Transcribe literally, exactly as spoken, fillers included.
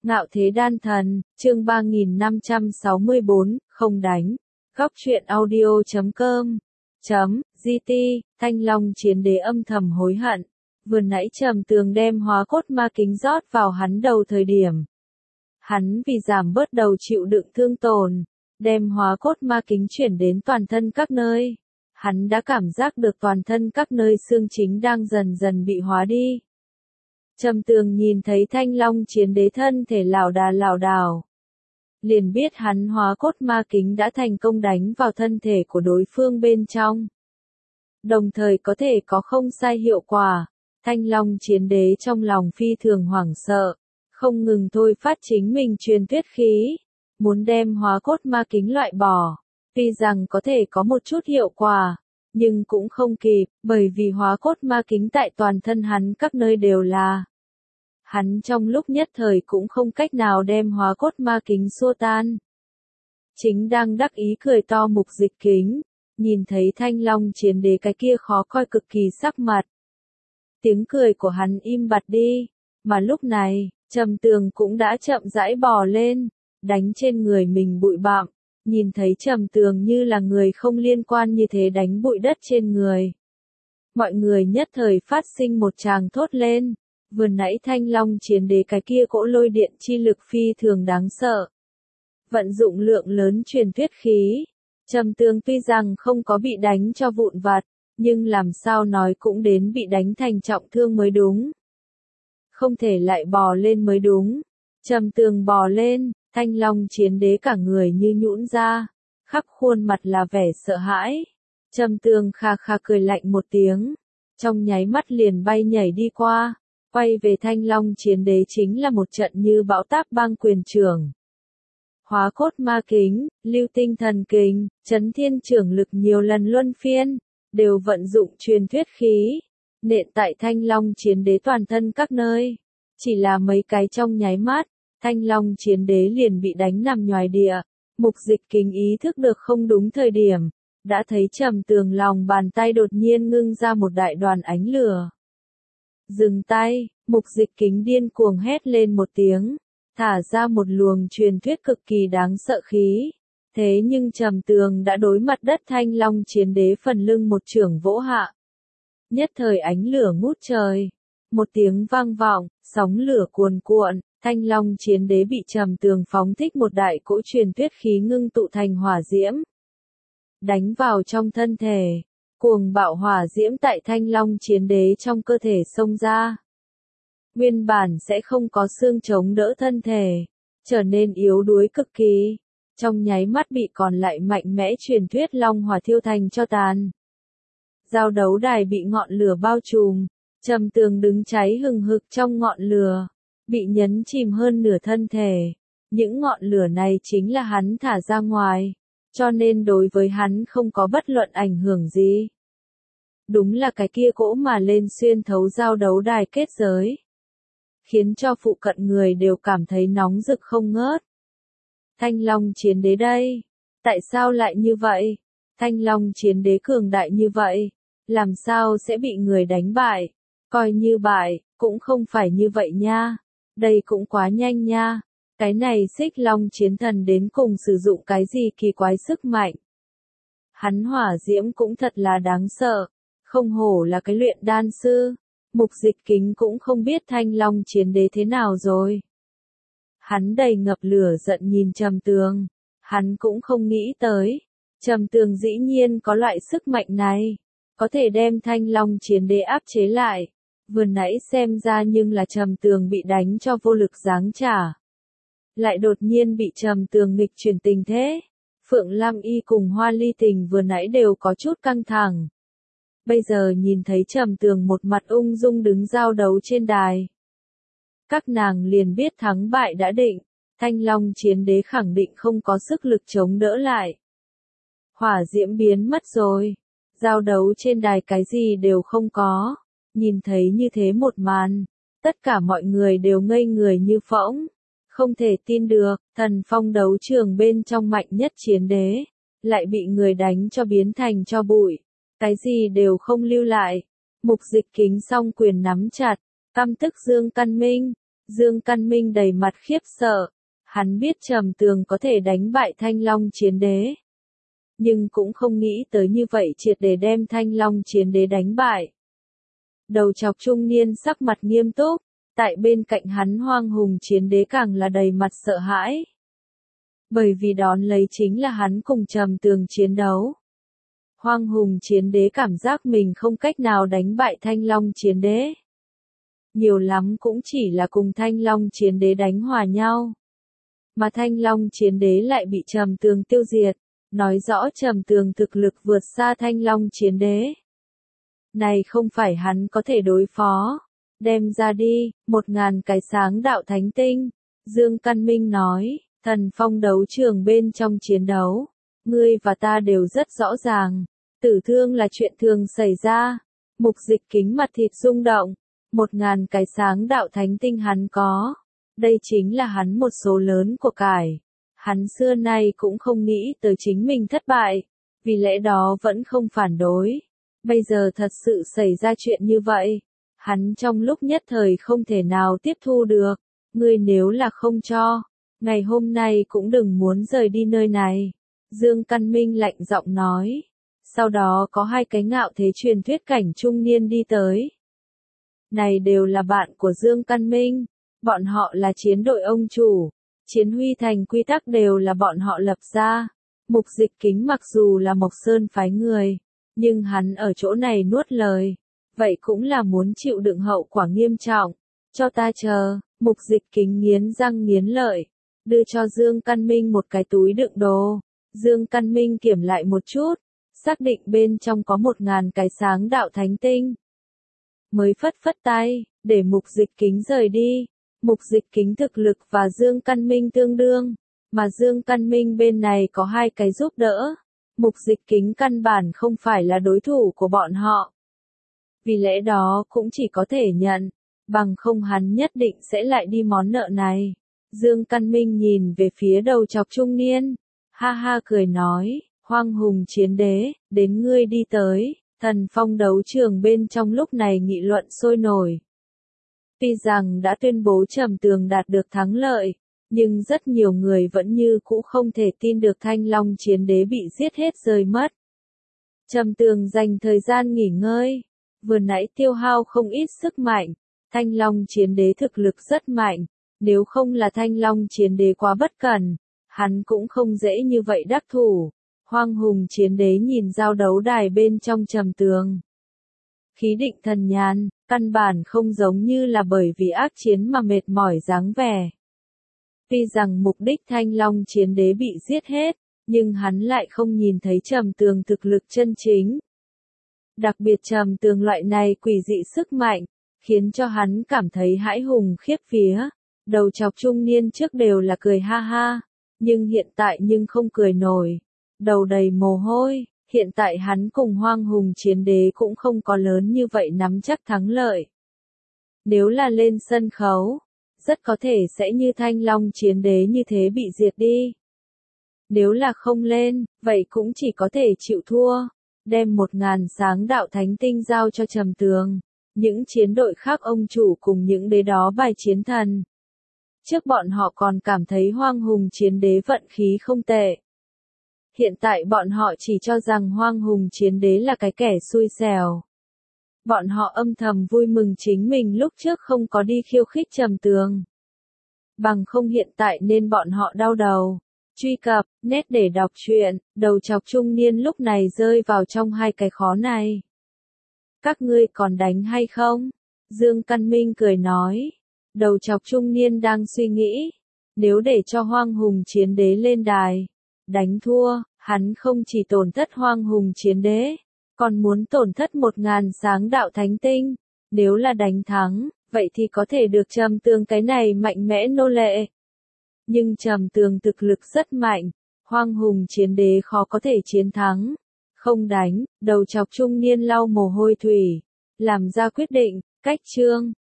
Ngạo thế đan thần, chương ba nghìn năm trăm sáu mươi bốn, không đánh. Góc truyện audio chấm com chấm gt, Thanh Long chiến đế âm thầm hối hận. Vừa nãy Trầm Tường đem hóa cốt ma kính rót vào hắn đầu thời điểm. Hắn vì giảm bớt đầu chịu đựng thương tổn, đem hóa cốt ma kính chuyển đến toàn thân các nơi. Hắn đã cảm giác được toàn thân các nơi xương chính đang dần dần bị hóa đi. Trầm Tường nhìn thấy Thanh Long chiến đế thân thể lảo đà lảo đảo, liền biết hắn hóa cốt ma kính đã thành công đánh vào thân thể của đối phương bên trong. Đồng thời có thể có không sai hiệu quả, Thanh Long chiến đế trong lòng phi thường hoảng sợ, không ngừng thôi phát chính mình truyền tuyết khí, muốn đem hóa cốt ma kính loại bỏ. Tuy rằng có thể có một chút hiệu quả, nhưng cũng không kịp, bởi vì hóa cốt ma kính tại toàn thân hắn các nơi đều là. Hắn trong lúc nhất thời cũng không cách nào đem hóa cốt ma kính xua tan. Chính đang đắc ý cười to Mục Dịch Kính, nhìn thấy Thanh Long chiến đế cái kia khó coi cực kỳ sắc mặt. Tiếng cười của hắn im bặt đi, mà lúc này, Trầm Tường cũng đã chậm rãi bò lên, đánh trên người mình bụi bặm. Nhìn thấy Trầm Tường như là người không liên quan như thế đánh bụi đất trên người. Mọi người nhất thời phát sinh một tràng thốt lên, vừa nãy Thanh Long chiến đế cái kia cỗ lôi điện chi lực phi thường đáng sợ. Vận dụng lượng lớn truyền tuyết khí, Trầm Tường tuy rằng không có bị đánh cho vụn vặt, nhưng làm sao nói cũng đến bị đánh thành trọng thương mới đúng. Không thể lại bò lên mới đúng. Trầm Tường bò lên, Thanh Long chiến đế cả người như nhũn ra, khắp khuôn mặt là vẻ sợ hãi. Trầm Tường kha kha cười lạnh một tiếng, trong nháy mắt liền bay nhảy đi qua, quay về Thanh Long chiến đế chính là một trận như bão táp băng quyền trưởng. Hóa cốt ma kính, lưu tinh thần kính, chấn thiên trưởng lực nhiều lần luân phiên, đều vận dụng truyền thuyết khí, nện tại Thanh Long chiến đế toàn thân các nơi. Chỉ là mấy cái trong nháy mắt, Thanh Long chiến đế liền bị đánh nằm nhoài địa. Mục Dịch Kính ý thức được không đúng thời điểm, đã thấy Trầm Tường lòng bàn tay đột nhiên ngưng ra một đại đoàn ánh lửa. Dừng tay, Mục Dịch Kính điên cuồng hét lên một tiếng, thả ra một luồng truyền thuyết cực kỳ đáng sợ khí. Thế nhưng Trầm Tường đã đối mặt đất Thanh Long chiến đế phần lưng một chưởng vỗ hạ. Nhất thời ánh lửa ngút trời, một tiếng vang vọng, sóng lửa cuồn cuộn. Thanh Long chiến đế bị Trầm Tường phóng thích một đại cỗ truyền tuyết khí ngưng tụ thành hỏa diễm. Đánh vào trong thân thể, cuồng bạo hỏa diễm tại Thanh Long chiến đế trong cơ thể xông ra. Nguyên bản sẽ không có xương chống đỡ thân thể, trở nên yếu đuối cực kỳ, trong nháy mắt bị còn lại mạnh mẽ truyền thuyết long hỏa thiêu thành cho tàn. Giao đấu đài bị ngọn lửa bao trùm, Trầm Tường đứng cháy hừng hực trong ngọn lửa, bị nhấn chìm hơn nửa thân thể. Những ngọn lửa này chính là hắn thả ra ngoài, cho nên đối với hắn không có bất luận ảnh hưởng gì. Đúng là cái kia cỗ mà lên xuyên thấu giao đấu đài kết giới, khiến cho phụ cận người đều cảm thấy nóng rực không ngớt. Thanh Long chiến đế đây, tại sao lại như vậy? Thanh Long chiến đế cường đại như vậy, làm sao sẽ bị người đánh bại? Coi như bại, cũng không phải như vậy nha. Đây cũng quá nhanh nha. Cái này Xích Long chiến thần đến cùng sử dụng cái gì kỳ quái sức mạnh. Hắn hỏa diễm cũng thật là đáng sợ. Không hổ là cái luyện đan sư. Mục Dịch Kính cũng không biết Thanh Long chiến đế thế nào rồi. Hắn đầy ngập lửa giận nhìn Trầm Tường. Hắn cũng không nghĩ tới. Trầm Tường dĩ nhiên có loại sức mạnh này. Có thể đem Thanh Long chiến đế áp chế lại. Vừa nãy xem ra nhưng là Trầm Tường bị đánh cho vô lực giáng trả. Lại đột nhiên bị Trầm Tường nghịch chuyển tình thế. Phượng Lam Y cùng Hoa Ly Tình vừa nãy đều có chút căng thẳng. Bây giờ nhìn thấy Trầm Tường một mặt ung dung đứng giao đấu trên đài. Các nàng liền biết thắng bại đã định. Thanh Long chiến đế khẳng định không có sức lực chống đỡ lại. Hỏa diễm biến mất rồi. Giao đấu trên đài cái gì đều không có. Nhìn thấy như thế một màn, tất cả mọi người đều ngây người như phỗng, không thể tin được, Thần Phong đấu trường bên trong mạnh nhất chiến đế, lại bị người đánh cho biến thành cho bụi, cái gì đều không lưu lại. Mục Dịch Kính song quyền nắm chặt, căm tức Dương Căn Minh, Dương Căn Minh đầy mặt khiếp sợ, hắn biết Trầm Tường có thể đánh bại Thanh Long Chiến Đế. Nhưng cũng không nghĩ tới như vậy triệt để đem Thanh Long Chiến Đế đánh bại. Đầu chọc trung niên sắc mặt nghiêm túc, tại bên cạnh hắn Hoang Hùng Chiến Đế càng là đầy mặt sợ hãi. Bởi vì đón lấy chính là hắn cùng Trầm Tường chiến đấu. Hoang Hùng Chiến Đế cảm giác mình không cách nào đánh bại Thanh Long Chiến Đế. Nhiều lắm cũng chỉ là cùng Thanh Long Chiến Đế đánh hòa nhau. Mà Thanh Long Chiến Đế lại bị Trầm Tường tiêu diệt, nói rõ Trầm Tường thực lực vượt xa Thanh Long Chiến Đế. Này không phải hắn có thể đối phó. Đem ra đi, một ngàn cái sáng đạo thánh tinh. Dương Căn Minh nói, thần phong đấu trường bên trong chiến đấu. Ngươi và ta đều rất rõ ràng. Tử thương là chuyện thường xảy ra. Mục Dịch Kính mặt thịt rung động. Một ngàn cái sáng đạo thánh tinh hắn có. Đây chính là hắn một số lớn của cải. Hắn xưa nay cũng không nghĩ tới chính mình thất bại. Vì lẽ đó vẫn không phản đối. Bây giờ thật sự xảy ra chuyện như vậy. Hắn trong lúc nhất thời không thể nào tiếp thu được. Ngươi nếu là không cho, ngày hôm nay cũng đừng muốn rời đi nơi này. Dương Căn Minh lạnh giọng nói. Sau đó có hai cái ngạo thế truyền thuyết cảnh trung niên đi tới. Này đều là bạn của Dương Căn Minh. Bọn họ là chiến đội ông chủ. Chiến huy thành quy tắc đều là bọn họ lập ra. Mục Dịch Kính mặc dù là Mộc Sơn phái người, nhưng hắn ở chỗ này nuốt lời. Vậy cũng là muốn chịu đựng hậu quả nghiêm trọng. Cho ta chờ. Mục Dịch Kính nghiến răng nghiến lợi. Đưa cho Dương Căn Minh một cái túi đựng đồ. Dương Căn Minh kiểm lại một chút. Xác định bên trong có một ngàn cái sáng đạo thánh tinh. Mới phất phất tay, để Mục Dịch Kính rời đi. Mục Dịch Kính thực lực và Dương Căn Minh tương đương. Mà Dương Căn Minh bên này có hai cái giúp đỡ. Mục Dịch Kính căn bản không phải là đối thủ của bọn họ. Vì lẽ đó cũng chỉ có thể nhận. Bằng không hắn nhất định sẽ lại đi món nợ này. Dương Căn Minh nhìn về phía đầu chọc trung niên. Ha ha cười nói. Hoang Hùng Chiến Đế, đến ngươi đi tới. Thần phong đấu trường bên trong lúc này nghị luận sôi nổi. Tuy rằng đã tuyên bố Trầm Tường đạt được thắng lợi, nhưng rất nhiều người vẫn như cũ không thể tin được Thanh Long Chiến Đế bị giết hết rơi mất. Trầm Tường dành thời gian nghỉ ngơi, vừa nãy tiêu hao không ít sức mạnh. Thanh Long Chiến Đế thực lực rất mạnh, nếu không là Thanh Long Chiến Đế quá bất cẩn, hắn cũng không dễ như vậy đắc thủ. Hoang Hùng Chiến Đế nhìn giao đấu đài bên trong Trầm Tường. Khí định thần nhàn, căn bản không giống như là bởi vì ác chiến mà mệt mỏi dáng vẻ. Tuy rằng mục đích Thanh Long Chiến Đế bị giết hết, nhưng hắn lại không nhìn thấy Trầm Tường thực lực chân chính. Đặc biệt Trầm Tường loại này quỷ dị sức mạnh, khiến cho hắn cảm thấy hãi hùng khiếp vía. Đầu chọc trung niên trước đều là cười ha ha, nhưng hiện tại nhưng không cười nổi. Đầu đầy mồ hôi, hiện tại hắn cùng Hoang Hùng Chiến Đế cũng không có lớn như vậy nắm chắc thắng lợi. Nếu là lên sân khấu, rất có thể sẽ như Thanh Long Chiến Đế như thế bị diệt đi. Nếu là không lên, vậy cũng chỉ có thể chịu thua, đem một ngàn sáng đạo thánh tinh giao cho Trầm Tường. Những chiến đội khác ông chủ cùng những đế đó bài chiến thần. Trước bọn họ còn cảm thấy Hoang Hùng Chiến Đế vận khí không tệ. Hiện tại bọn họ chỉ cho rằng Hoang Hùng Chiến Đế là cái kẻ xui xẻo. Bọn họ âm thầm vui mừng chính mình lúc trước không có đi khiêu khích Trầm Tường. Bằng không hiện tại nên bọn họ đau đầu. Truy cập, nét để đọc truyện, đầu chọc trung niên lúc này rơi vào trong hai cái khó này. Các ngươi còn đánh hay không? Dương Căn Minh cười nói. Đầu chọc trung niên đang suy nghĩ. Nếu để cho Hoang Hùng Chiến Đế lên đài, đánh thua, hắn không chỉ tổn thất Hoang Hùng Chiến Đế, còn muốn tổn thất một ngàn sáng đạo thánh tinh. Nếu là đánh thắng, vậy thì có thể được Trầm Tường cái này mạnh mẽ nô lệ. Nhưng Trầm Tường thực lực rất mạnh, Hoang Hùng Chiến Đế khó có thể chiến thắng. Không đánh, đầu chọc trung niên lau mồ hôi thủy, làm ra quyết định, cách chương.